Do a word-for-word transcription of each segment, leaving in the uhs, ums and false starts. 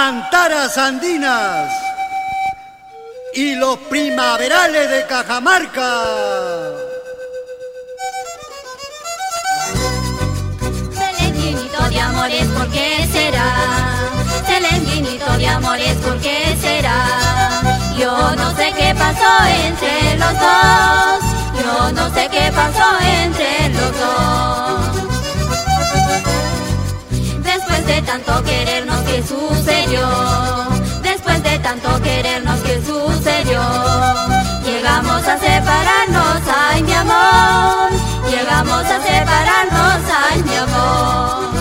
Antaras Andinas y los primaverales de Cajamarca. Celentinito de amores, ¿por qué será? Celentinito de amores, ¿por qué será? Yo no sé qué pasó entre los dos. Yo no sé qué pasó entre los dos. Después de tanto querernos, ¿qué sucedió? Después de tanto querernos, ¿qué sucedió? Llegamos a separarnos, ay mi amor. Llegamos a separarnos, ay mi amor.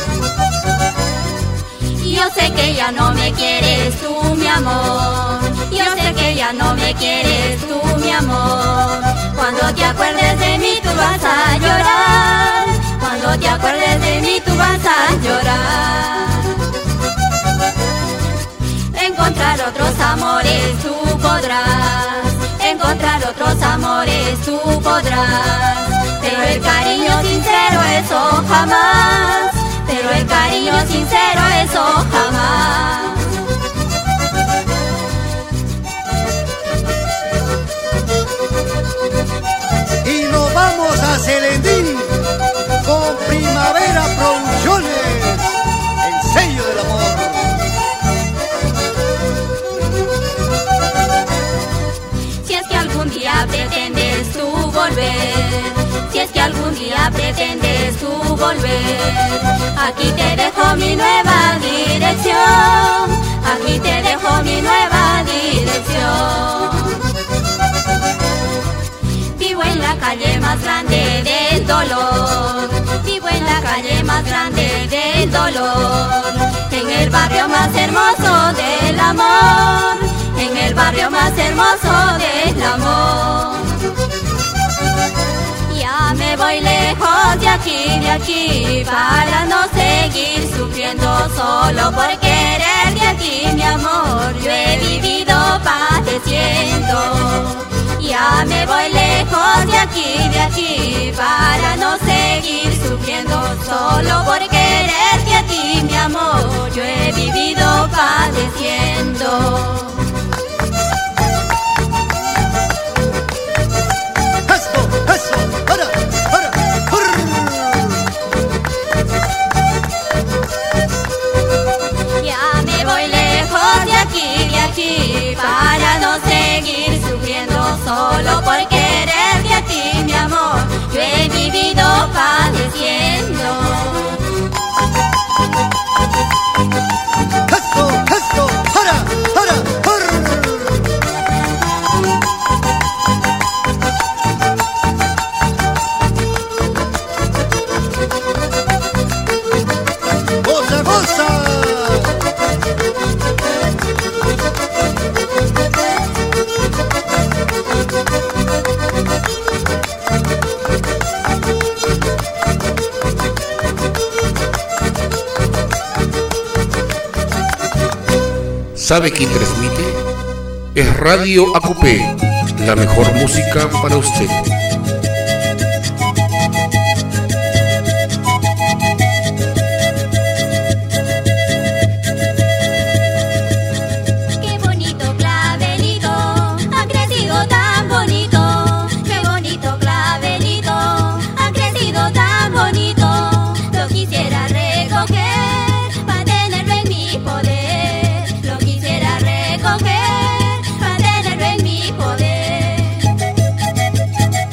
Yo sé que ya no me quieres tú, mi amor. Yo sé que ya no me quieres tú, mi amor. Cuando te acuerdes de mí tú vas a llorar. Cuando te acuerdes de mí tú vas a llorar. Encontrar otros amores tú podrás. Encontrar otros amores tú podrás. Pero el cariño sincero eso jamás. Pero el cariño sincero eso jamás. Y nos vamos a Celendín con Primavera Producciones, el sello del amor. Si es que algún día pretendes tú volver, si es que algún día pretendes tú volver, aquí te dejo mi nueva dirección. Aquí te dejo mi nueva dirección. Vivo en la calle más grande del dolor. Vivo en la calle más grande del dolor. En el barrio más hermoso del amor. En el barrio más hermoso del amor. Ya me voy lejos de aquí, de aquí, para no seguir sufriendo solo por quererte a ti, mi amor. Yo he vivido padeciendo. Ya me voy lejos de aquí, de aquí, para no seguir sufriendo solo por quererte a ti, mi amor. Yo he vivido padeciendo. Para no seguir sufriendo solo por quererte a ti, mi amor. Yo he vivido padeciendo. ¡Eso, eso! ¡Para, para, para! ¡Goza, goza! ¿Sabe quién transmite? Es Radio Acupé, la mejor música para usted. Qué bonito clavelito, ha crecido tan bonito. Qué bonito clavelito, ha crecido tan bonito. Lo quisiera recoger para tenerlo en mi poder. Recoger para tenerlo en mi poder.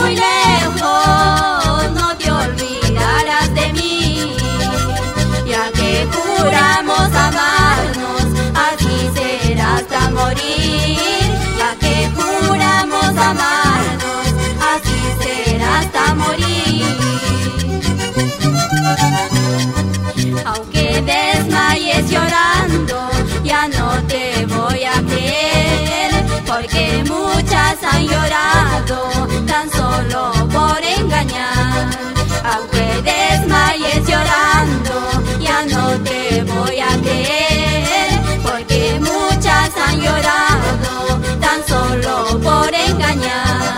muy lejos, no te olvidarás de mí. Ya que juramos amarnos, así será hasta morir. Ya que juramos amarnos, así será hasta morir. Aunque desmayes llorando, ya no te voy a creer, porque muchas han llorado tan solo por engañar. Aunque desmayes llorando, ya no te voy a creer, porque muchas han llorado tan solo por engañar.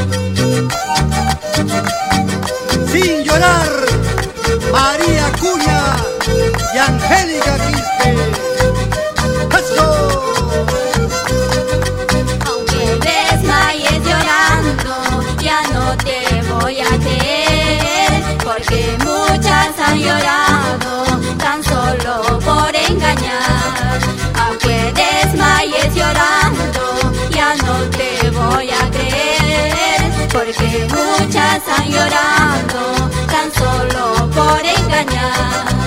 Sin llorar, María Cuña y Angélica Quispe. ¡Eso! Aunque desmayes llorando, ya no te voy a creer, porque muchas han llorado tan solo por engañar. Aunque desmayes llorando, ya no te voy a creer, porque muchas han llorado tan solo por engañar.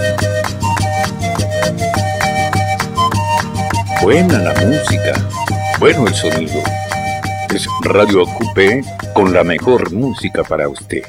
Buena la música. bueno el sonido. Es Radio Acupé con la mejor música para usted.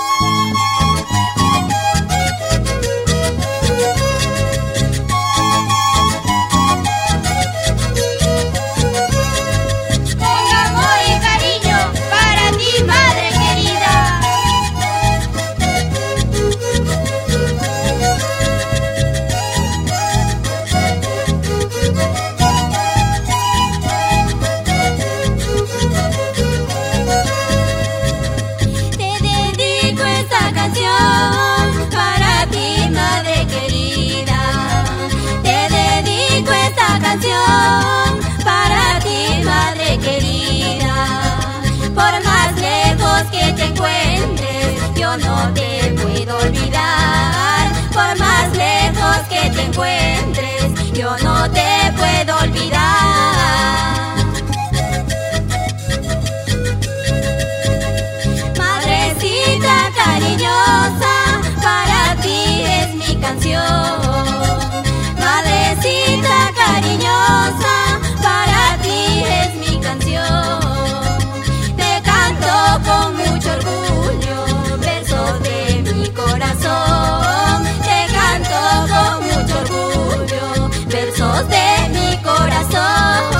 Para ti, madre querida, por más lejos que te encuentres, yo no te puedo olvidar. Por más lejos que te encuentres, yo no te puedo olvidar. Madrecita cariñosa, para ti es mi canción. Madrecita cariñosa, para ti es mi canción. Te canto con mucho orgullo versos de mi corazón. Te canto con mucho orgullo versos de mi corazón.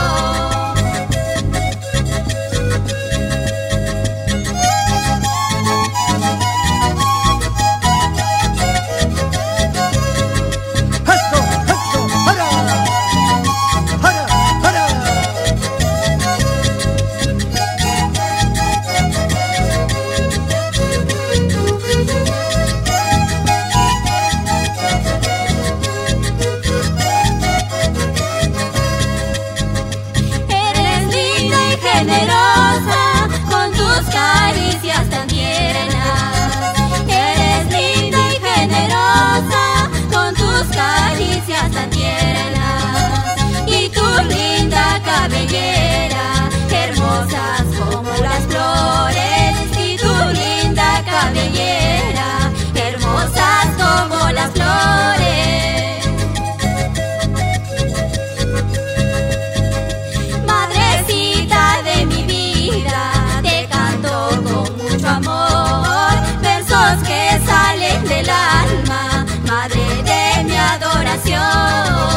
Generosa, con tus caricias tan tiernas. Eres linda y generosa, con tus caricias tan tiernas. Y tu linda cabellera, hermosas como las flores. Y tu linda cabellera, hermosas como las flores. Que salen del alma, madre de mi adoración.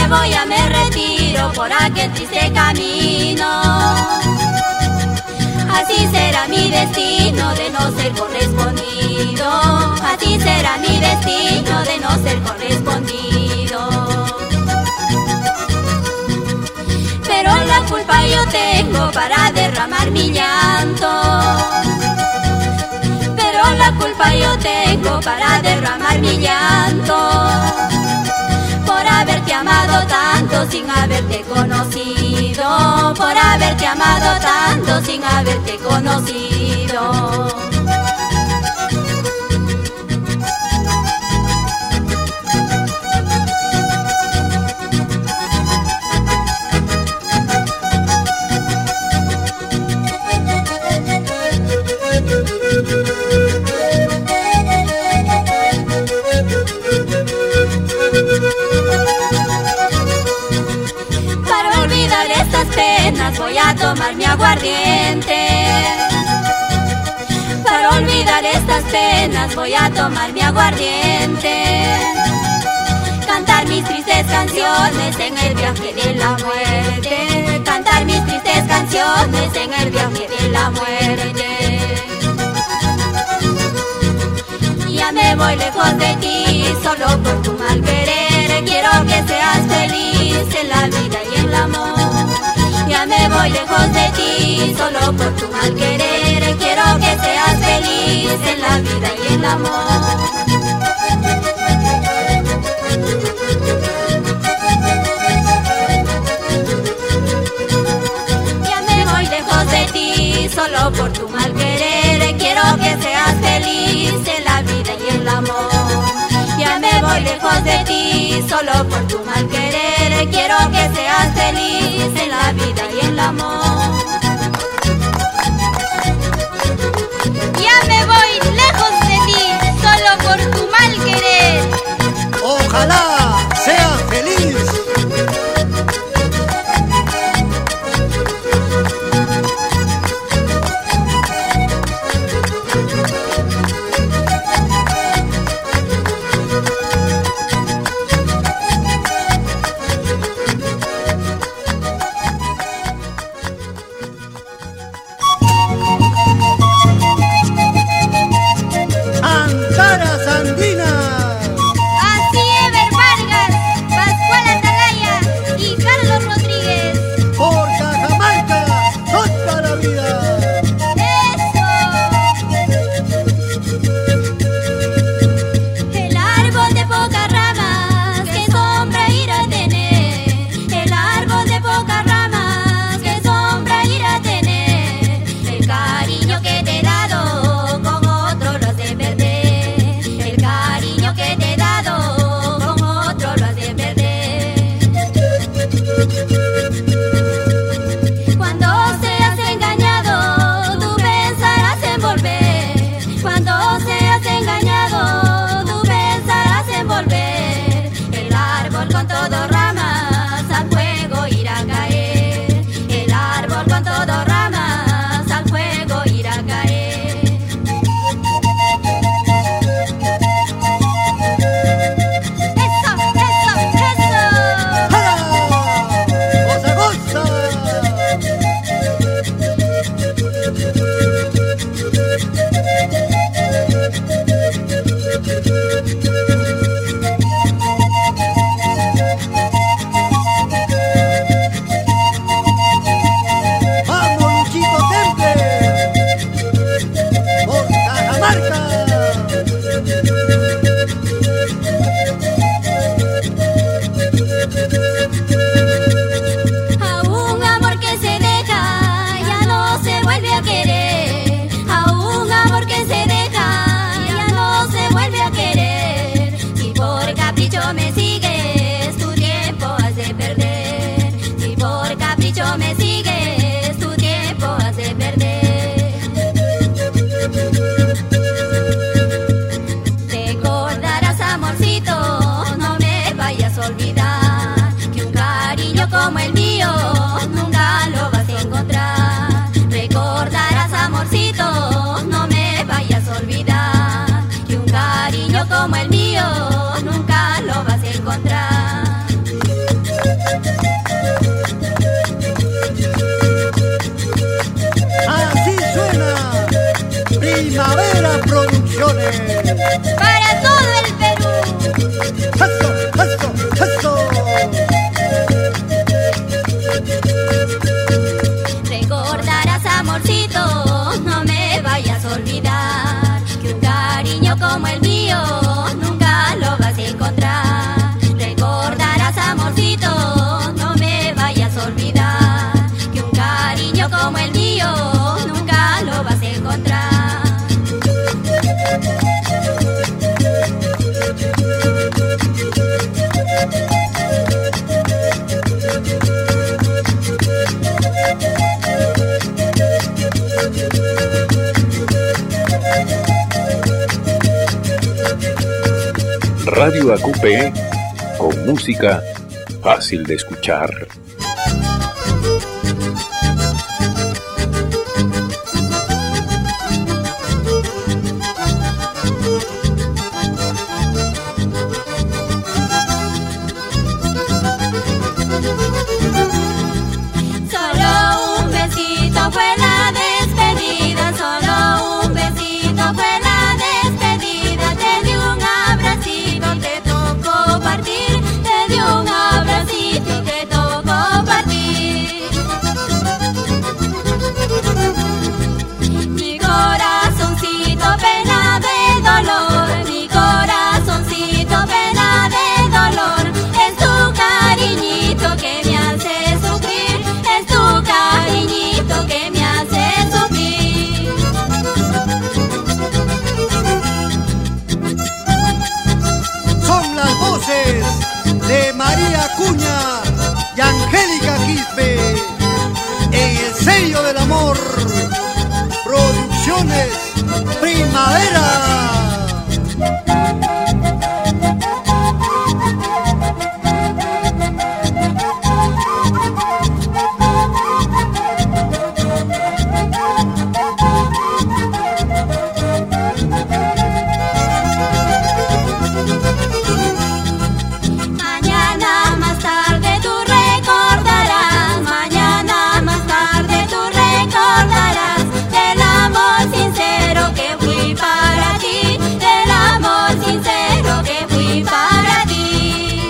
me voy, ya me retiro por aquel triste camino. Así será mi destino de no ser correspondido. Así será mi destino de no ser correspondido. Pero la culpa yo tengo para derramar mi llanto. Pero la culpa yo tengo para derramar mi llanto. Por haberte amado tanto sin haberte conocido. Por haberte amado tanto sin haberte conocido. Voy a tomar mi aguardiente. Para olvidar estas penas voy a tomar mi aguardiente. Cantar mis tristes canciones en el viaje de la muerte. Cantar mis tristes canciones en el viaje de la muerte. Ya me voy lejos de ti, solo por tu mal querer. Quiero que seas feliz en la vida y en el amor. Ya me voy lejos de ti, solo por tu mal querer. Quiero que seas feliz en la vida y en el amor. Ya me voy lejos de ti, solo por tu mal querer. Quiero que seas feliz en la vida y en el amor. Ya me voy lejos de ti, solo por tu mal querer. Quiero que seas feliz en la vida y en el amor. Ya me voy lejos de ti, solo por tu mal querer. Ojalá seas feliz. Radio A Q P, con música fácil de escuchar. Solo un besito fue la despedida, solo un besito fue la despedida. Te di un abracito, te tocó partir, te di un abracito, te tocó partir. Mi corazoncito pena de dolor, mi corazoncito pena de dolor. Es tu cariñito que me hace sufrir, es tu cariñito que me hace sufrir. Son las voces de María Acuña y Angélica Quispe en el sello del amor, Producciones Primavera. Mañana más tarde tú recordarás, mañana más tarde tú recordarás del amor sincero que fui para ti, del amor sincero que fui para ti.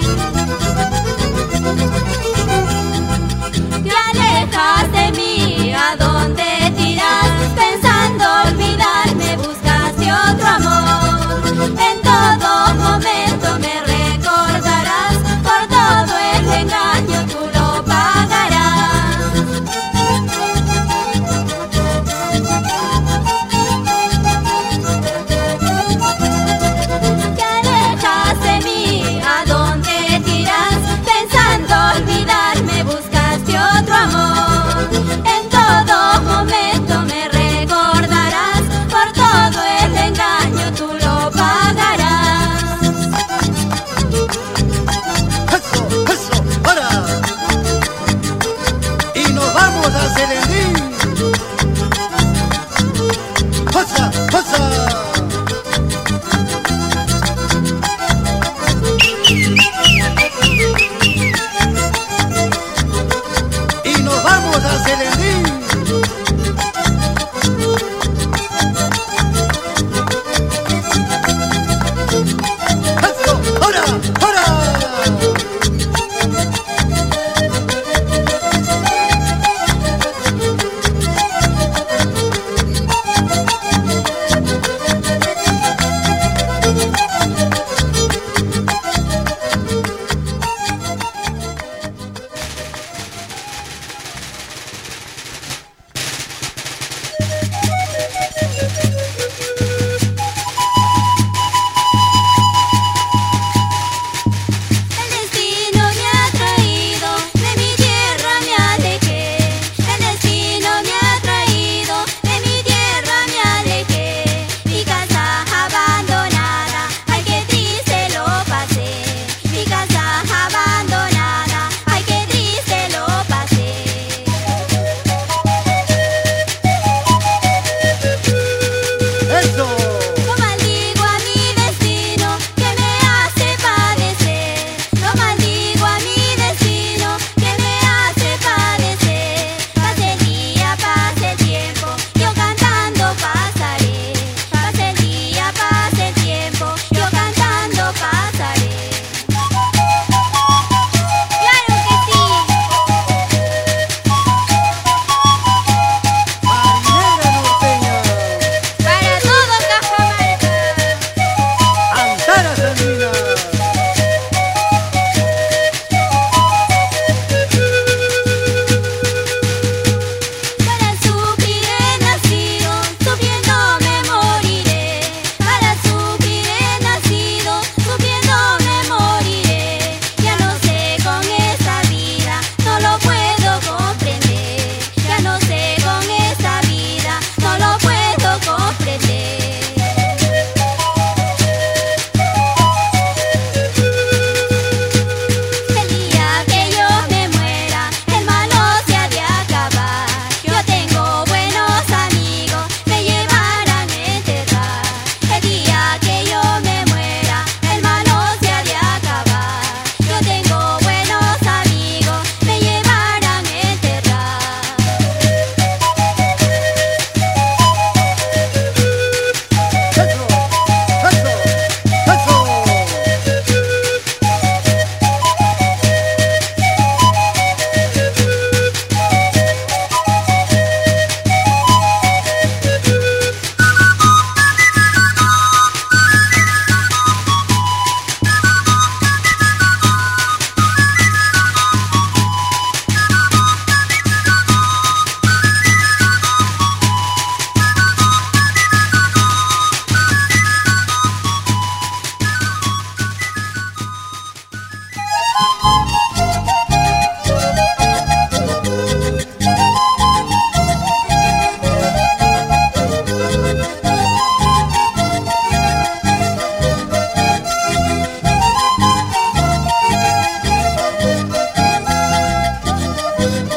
Te alejas de mí, ¿a dónde tiras? Pensando olvidarme, buscaste otro amor. En todo momento me recordarás, por todo el engaño tú lo pagarás. Te alejas de mí, ¿a dónde tiras? Pensando olvidarme, buscaste otro amor. En todo momento me recordarás, por todo el engaño tú lo pagarás. Eso, eso, para. Y nos vamos a Selendín. Pasa, pasa. Y nos vamos a Selendín. Eso, ahora, ahora. Hola.